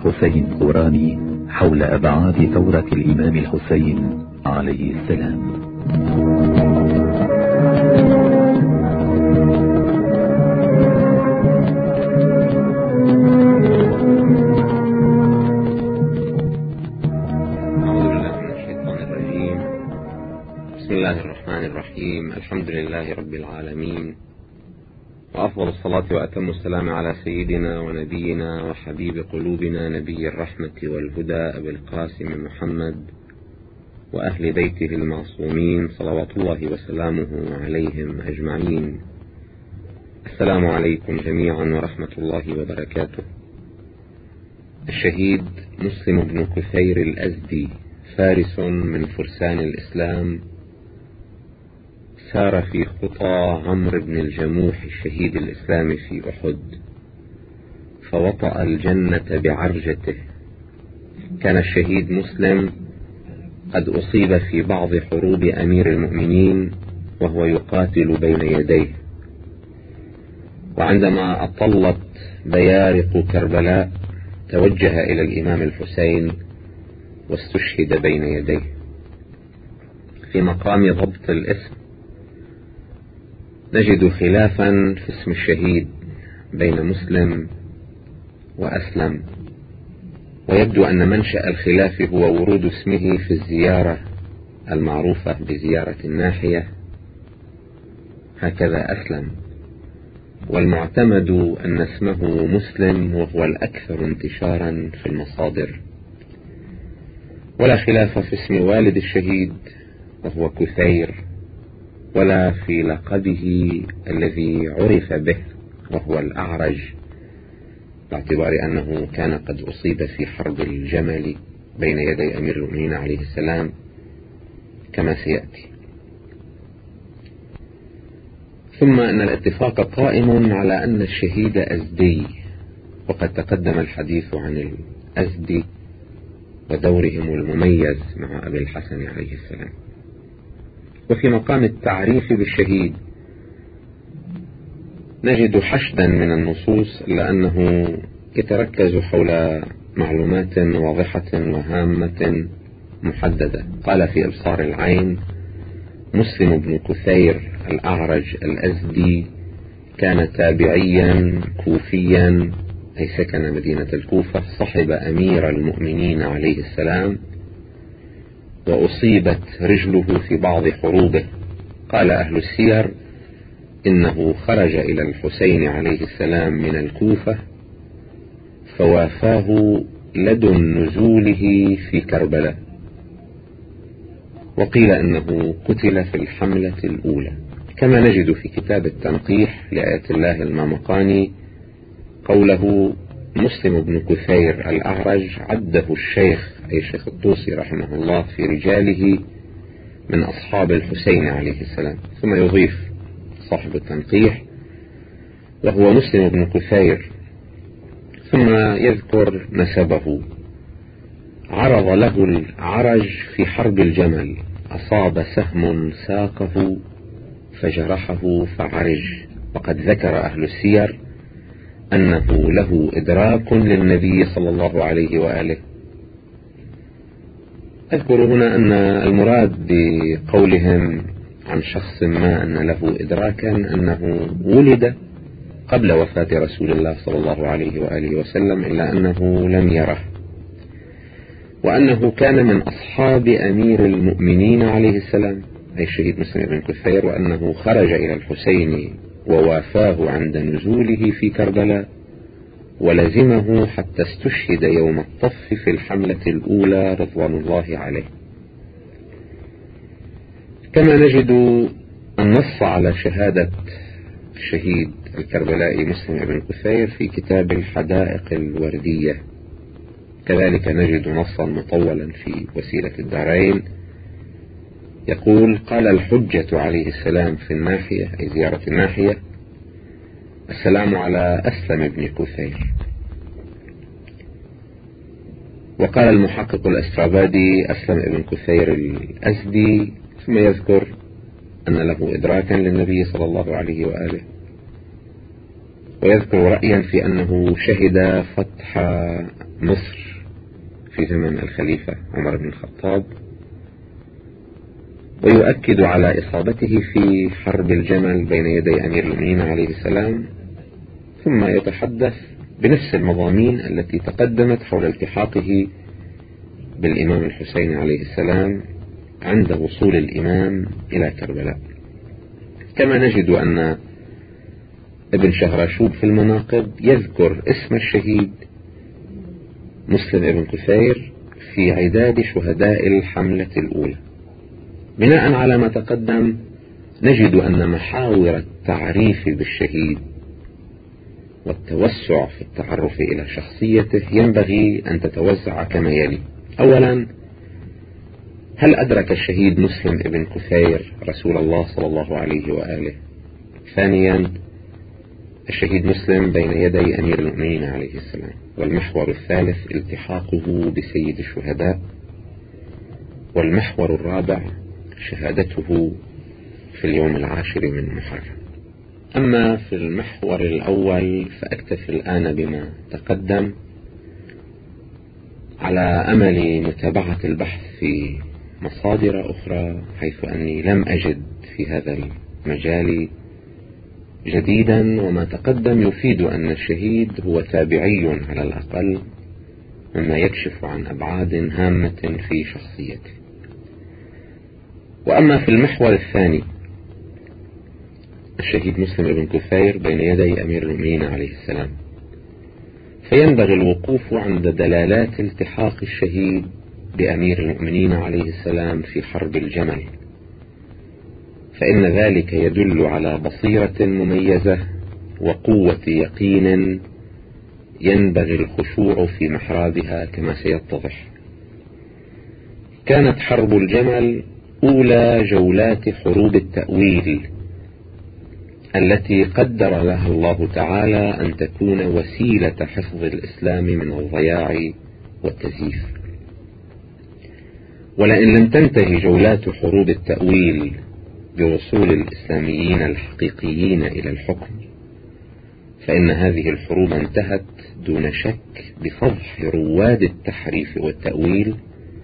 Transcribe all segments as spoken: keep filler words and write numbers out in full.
حسين قراني حول أبعاد ثورة الإمام الحسين عليه السلام. بسم الله الرحمن الرحيم. الحمد لله رب العالمين، وأفضل الصلاة وأتم السلام على سيدنا ونبينا وحبيب قلوبنا نبي الرحمة والهدى أبي القاسم محمد وأهل بيته المعصومين صلوات الله وسلامه عليهم أجمعين. السلام عليكم جميعا ورحمة الله وبركاته. الشهيد مسلم بن كثير الأزدي فارس من فرسان الإسلام، سار في خطى عمرو بن الجموح الشهيد الإسلامي في أحد، فوطأ الجنة بعرجته. كان الشهيد مسلم قد أصيب في بعض حروب أمير المؤمنين وهو يقاتل بين يديه، وعندما أطلت بيارق كربلاء توجه إلى الإمام الحسين واستشهد بين يديه. في مقام ضبط الاسم نجد خلافا في اسم الشهيد بين مسلم وأسلم، ويبدو أن منشأ الخلاف هو ورود اسمه في الزيارة المعروفة بزيارة الناحية، هكذا أسلم، والمعتمد أن اسمه مسلم وهو الأكثر انتشارا في المصادر. ولا خلاف في اسم والد الشهيد وهو كثير، ولا في لقبه الذي عرف به وهو الأعرج، باعتبار أنه كان قد أصيب في حرب الجمل بين يدي أمير المؤمنين عليه السلام كما سيأتي. ثم أن الاتفاق قائم على أن الشهيد أزدي، وقد تقدم الحديث عن الأزدي ودورهم المميز مع أبي الحسن عليه السلام. وفي مقام التعريف بالشهيد نجد حشدا من النصوص، إلا أنه يتركز حول معلومات واضحة وهامة محددة. قال في إبصار العين: مسلم بن كثير الأعرج الأزدي كان تابعيا كوفيا، أي سكن مدينة الكوفة، صحب أمير المؤمنين عليه السلام، وأصيبت رجله في بعض حروبه. قال أهل السير إنه خرج إلى الحسين عليه السلام من الكوفة فوافاه لدن نزوله في كربلاء، وقيل إنه قتل في الحملة الأولى. كما نجد في كتاب التنقيح لآية الله المامقاني قوله: مسلم بن كثير الأعرج عده الشيخ، أي الشيخ الطوسي رحمه الله، في رجاله من أصحاب الحسين عليه السلام. ثم يضيف صاحب التنقيح: وهو مسلم بن كثير، ثم يذكر نسبه. عرض له العرج في حرب الجمل، أصاب سهم ساقه فجرحه فعرج. وقد ذكر أهل السير أنه له إدراك للنبي صلى الله عليه وآله. أذكر هنا أن المراد بقولهم عن شخص ما أن له إدراكا أنه ولد قبل وفاة رسول الله صلى الله عليه وآله وسلم، إلا أنه لم يره، وأنه كان من أصحاب أمير المؤمنين عليه السلام، أي الشهيد مسلم بن كثير، وأنه خرج إلى الحسين ووافاه عند نزوله في كربلاء، ولزمه حتى استشهد يوم الطف في الحملة الأولى رضوان الله عليه. كما نجد النص على شهادة الشهيد الكربلائي مسلم بن كثير في كتاب الحدائق الوردية. كذلك نجد نصا مطولا في وسيلة الدارين يقول: قال الحجة عليه السلام في الناحية، أي زيارة الناحية: السلام على أسلم بن كثير. وقال المحقق الأسترابادي: أسلم بن كثير الأزدي، ثم يذكر أن له إدراكا للنبي صلى الله عليه وآله، ويذكر رأيا في أنه شهد فتح مصر في زمن الخليفة عمر بن الخطاب، ويؤكد على إصابته في حرب الجمل بين يدي أمير المؤمنين عليه السلام، ثم يتحدث بنفس المضامين التي تقدمت حول التحاقه بالإمام الحسين عليه السلام عند وصول الإمام إلى كربلاء. كما نجد أن ابن شهراشوب في المناقب يذكر اسم الشهيد مسلم ابن كثير في عداد شهداء الحملة الأولى. بناء على ما تقدم نجد أن محاور التعريف بالشهيد والتوسع في التعرف إلى شخصيته ينبغي أن تتوزع كما يلي: أولا، هل أدرك الشهيد مسلم ابن كثير رسول الله صلى الله عليه وآله؟ ثانيا، الشهيد مسلم بين يدي أمير المؤمنين عليه السلام. والمحور الثالث التحاقه بسيد الشهداء. والمحور الرابع شهادته في اليوم العاشر من محرم. أما في المحور الأول فأكتفي الآن بما تقدم على أمل متابعة البحث في مصادر أخرى، حيث أني لم أجد في هذا المجال جديدا، وما تقدم يفيد أن الشهيد هو تابعي على الأقل، مما يكشف عن أبعاد هامة في شخصيته. وأما في المحور الثاني الشهيد مسلم ابن كثير بين يدي أمير المؤمنين عليه السلام، فينبغي الوقوف عند دلالات التحاق الشهيد بأمير المؤمنين عليه السلام في حرب الجمل، فإن ذلك يدل على بصيرة مميزة وقوة يقين ينبغي الخشوع في محرابها كما سيتضح. كانت حرب الجمل أولى جولات حروب التأويل التي قدر لها الله تعالى أن تكون وسيلة حفظ الإسلام من الضياع والتزييف. ولئن لم تنتهي جولات حروب التأويل بوصول الإسلاميين الحقيقيين إلى الحكم، فإن هذه الحروب انتهت دون شك بفضح رواد التحريف والتأويل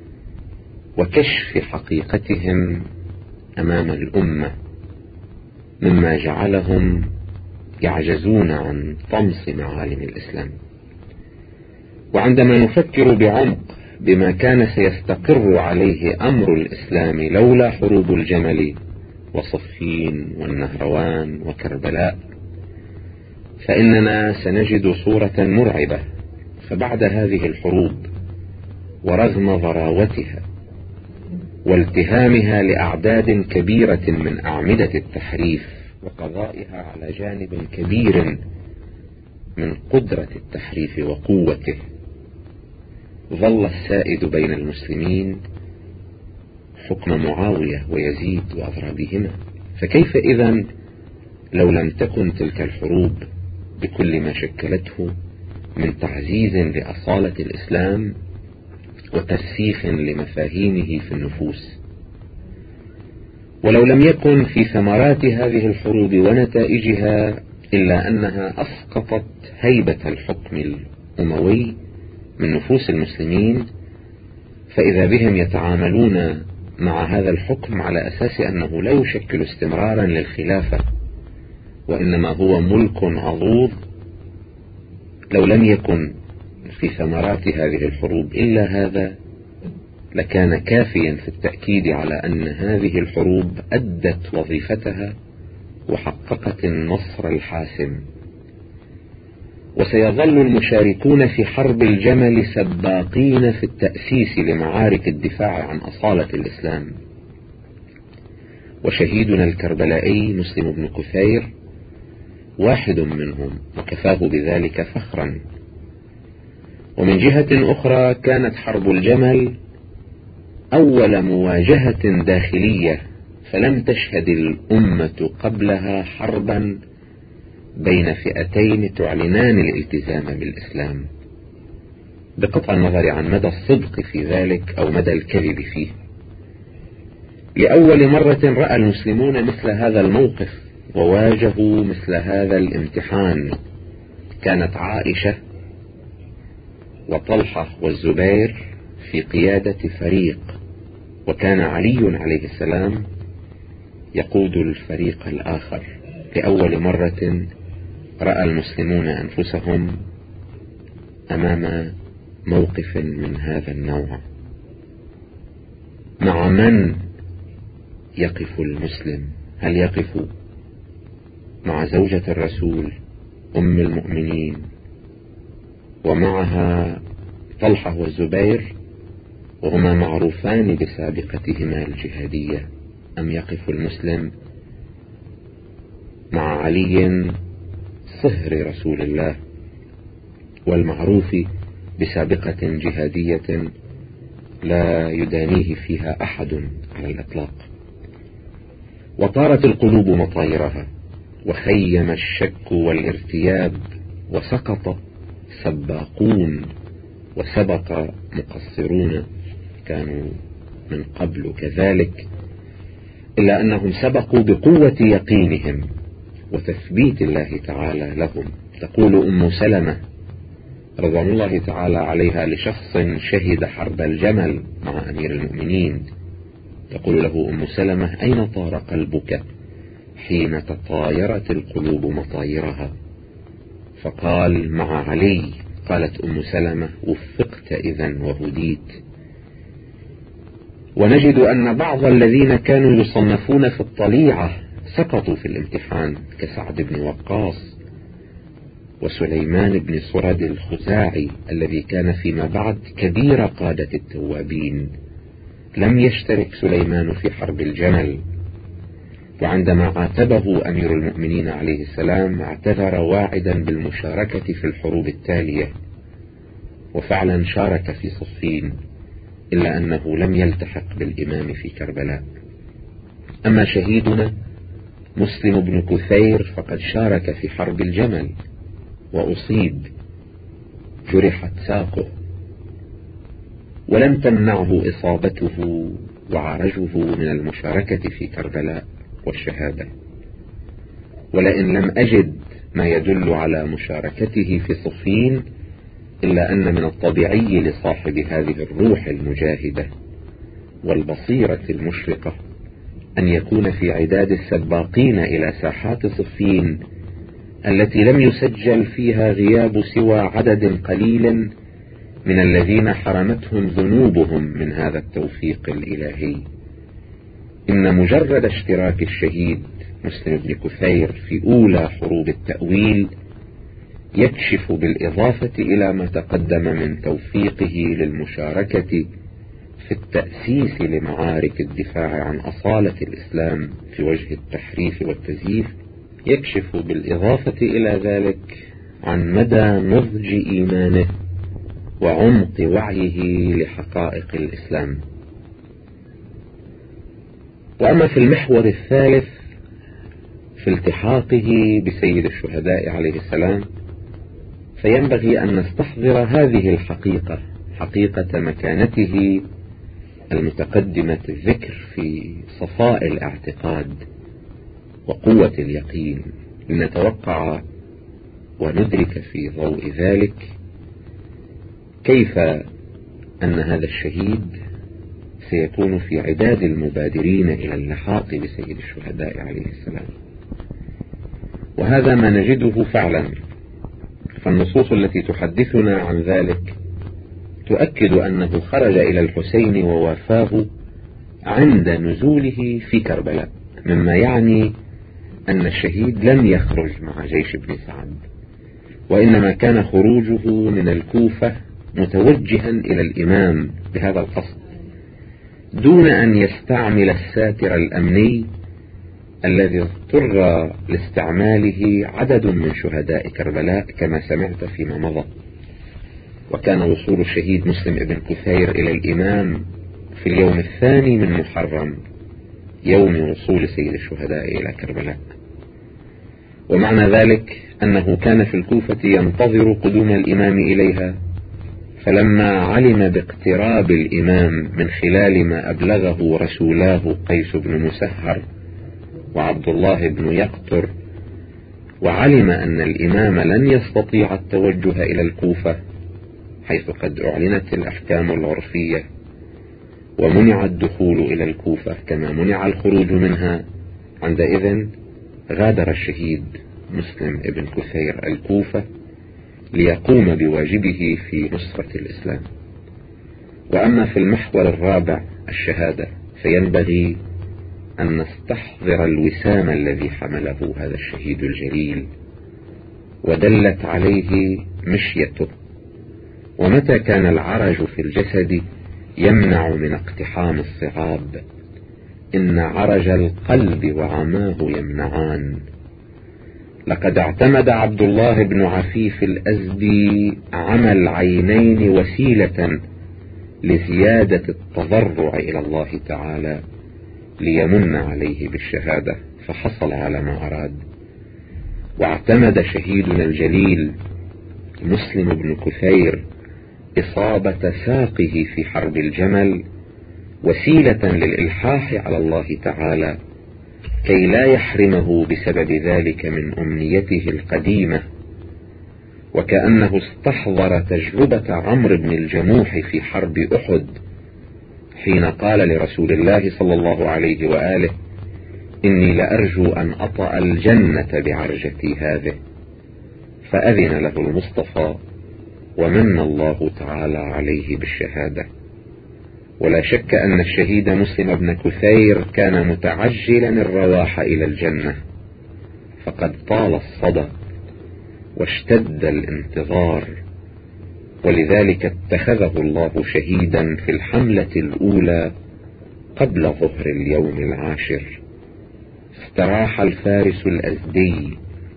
وكشف حقيقتهم أمام الأمة، مما جعلهم يعجزون عن طمس معالم الإسلام. وعندما نفكر بعمق بما كان سيستقر عليه أمر الإسلام لولا حروب الجمل وصفين والنهروان وكربلاء، فإننا سنجد صورة مرعبة. فبعد هذه الحروب ورغم ضراوتها والتهامها لأعداد كبيرة من أعمدة التحريف وقضائها على جانب كبير من قدرة التحريف وقوته، ظل السائد بين المسلمين حكم معاوية ويزيد وأضرابهما. فكيف إذن لو لم تكن تلك الحروب بكل ما شكلته من تعزيز لأصالة الإسلام وترسيخ لمفاهيمه في النفوس؟ ولو لم يكن في ثمرات هذه الحروب ونتائجها إلا أنها أسقطت هيبة الحكم الأموي من نفوس المسلمين، فإذا بهم يتعاملون مع هذا الحكم على أساس أنه لا يشكل استمرارا للخلافة وإنما هو ملك عضوض. لو لم يكن في ثمرات هذه الحروب إلا هذا لكان كافيا في التأكيد على أن هذه الحروب أدت وظيفتها وحققت النصر الحاسم. وسيظل المشاركون في حرب الجمل سباقين في التأسيس لمعارك الدفاع عن أصالة الإسلام. وشهيدنا الكربلائي مسلم بن كثير واحد منهم، وكفاه بذلك فخرا. ومن جهة أخرى كانت حرب الجمل أول مواجهة داخلية، فلم تشهد الأمة قبلها حربا بين فئتين تعلنان الالتزام بالإسلام، بقطع النظر عن مدى الصدق في ذلك أو مدى الكذب فيه. لأول مرة رأى المسلمون مثل هذا الموقف وواجهوا مثل هذا الامتحان. كانت عائشة وطلحة والزبير في قيادة فريق، وكان علي عليه السلام يقود الفريق الآخر. لأول مرة رأى المسلمون أنفسهم أمام موقف من هذا النوع. مع من يقف المسلم؟ هل يقف مع زوجة الرسول أم المؤمنين ومعها طلحة والزبير وهما معروفان بسابقتهما الجهادية، أم يقف المسلم مع علي صهر رسول الله والمعروف بسابقة جهادية لا يدانيه فيها أحد على الإطلاق؟ وطارت القلوب مطايرها، وخيم الشك والارتياب، وسقط سباقون وسبق مقصرون كانوا من قبل كذلك، إلا أنهم سبقوا بقوة يقينهم وتثبيت الله تعالى لهم. تقول أم سلمة رضوان الله تعالى عليها لشخص شهد حرب الجمل مع أمير المؤمنين، تقول له أم سلمة: أين طار قلبك حين تطايرت القلوب مطايرها؟ فقال: مع علي. قالت أم سلمة: وفقت إذن وهديت. ونجد أن بعض الذين كانوا يصنفون في الطليعة سقطوا في الامتحان، كسعد بن وقاص وسليمان بن سرد الخزاعي الذي كان فيما بعد كبير قادة التوابين. لم يشترك سليمان في حرب الجمل، وعندما عاتبه أمير المؤمنين عليه السلام اعتذر واعدا بالمشاركة في الحروب التالية، وفعلا شارك في صفين، إلا أنه لم يلتحق بالإمام في كربلاء. أما شهيدنا مسلم بن كثير فقد شارك في حرب الجمل وأصيب، جرحت ساقه، ولم تمنعه إصابته وعرجه من المشاركة في كربلاء والشهادة. ولئن لم أجد ما يدل على مشاركته في صفين، إلا أن من الطبيعي لصاحب هذه الروح المجاهدة والبصيرة المشرقة أن يكون في عداد السباقين إلى ساحات صفين التي لم يسجل فيها غياب سوى عدد قليل من الذين حرمتهم ذنوبهم من هذا التوفيق الإلهي. إن مجرد اشتراك الشهيد مسلم بن كثير في أولى حروب التأويل يكشف بالإضافة إلى ما تقدم من توفيقه للمشاركة في التأسيس لمعارك الدفاع عن أصالة الإسلام في وجه التحريف والتزييف، يكشف بالإضافة إلى ذلك عن مدى نضج إيمانه وعمق وعيه لحقائق الإسلام. وأما في المحور الثالث في التحاقه بسيد الشهداء عليه السلام، فينبغي أن نستحضر هذه الحقيقة، حقيقة مكانته المتقدمة الذكر في صفاء الاعتقاد وقوة اليقين، لنتوقع وندرك في ضوء ذلك كيف أن هذا الشهيد سيكون في عداد المبادرين إلى اللحاق بسيد الشهداء عليه السلام. وهذا ما نجده فعلا، فالنصوص التي تحدثنا عن ذلك تؤكد أنه خرج إلى الحسين ووافاه عند نزوله في كربلاء، مما يعني أن الشهيد لم يخرج مع جيش ابن سعد، وإنما كان خروجه من الكوفة متوجها إلى الإمام بهذا القصد، دون أن يستعمل الساتر الأمني الذي اضطر لاستعماله عدد من شهداء كربلاء كما سمعت فيما مضى. وكان وصول الشهيد مسلم بن كثير إلى الإمام في اليوم الثاني من محرم، يوم وصول سيد الشهداء إلى كربلاء، ومعنى ذلك أنه كان في الكوفة ينتظر قدوم الإمام إليها، فلما علم باقتراب الإمام من خلال ما أبلغه رسولاه قيس بن مسهر وعبد الله بن يقطر، وعلم أن الإمام لن يستطيع التوجه إلى الكوفة، حيث قد أعلنت الأحكام العرفية ومنع الدخول إلى الكوفة كما منع الخروج منها، عندئذ غادر الشهيد مسلم ابن كثير الكوفة ليقوم بواجبه في نصرة الإسلام. وأما في المحور الرابع الشهادة، فينبغي أن نستحضر الوسام الذي حمله هذا الشهيد الجليل ودلت عليه مشيته. ومتى كان العرج في الجسد يمنع من اقتحام الصعاب، إن عرج القلب وعماه يمنعان. لقد اعتمد عبد الله بن عفيف الأزدي عمى العينين وسيلة لزيادة التضرع إلى الله تعالى ليمن عليه بالشهادة، فحصل على ما أراد. واعتمد شهيدنا الجليل مسلم بن كثير إصابة ساقه في حرب الجمل وسيلة للإلحاح على الله تعالى كي لا يحرمه بسبب ذلك من أمنيته القديمة. وكأنه استحضر تجربة عمرو بن الجموح في حرب أحد حين قال لرسول الله صلى الله عليه وآله: إني لأرجو أن أطأ الجنة بعرجتي هذه، فأذن له المصطفى ومن الله تعالى عليه بالشهادة. ولا شك أن الشهيد مسلم بن كثير كان متعجلا الرواح إلى الجنة، فقد طال الصدى واشتد الانتظار، ولذلك اتخذه الله شهيدا في الحملة الأولى قبل ظهر اليوم العاشر. استراح الفارس الأزدي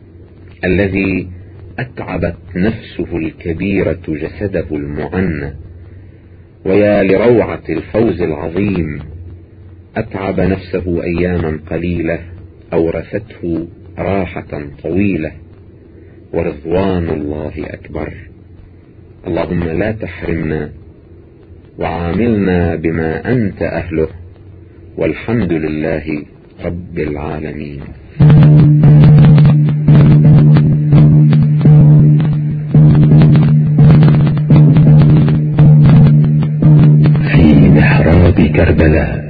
الذي أتعبت نفسه الكبيرة جسده المعنى، ويا لروعة الفوز العظيم، أتعب نفسه أياما قليلة أورثته راحة طويلة، ورضوان الله أكبر. اللهم لا تحرمنا وعاملنا بما أنت أهله، والحمد لله رب العالمين. في محراب كربلاء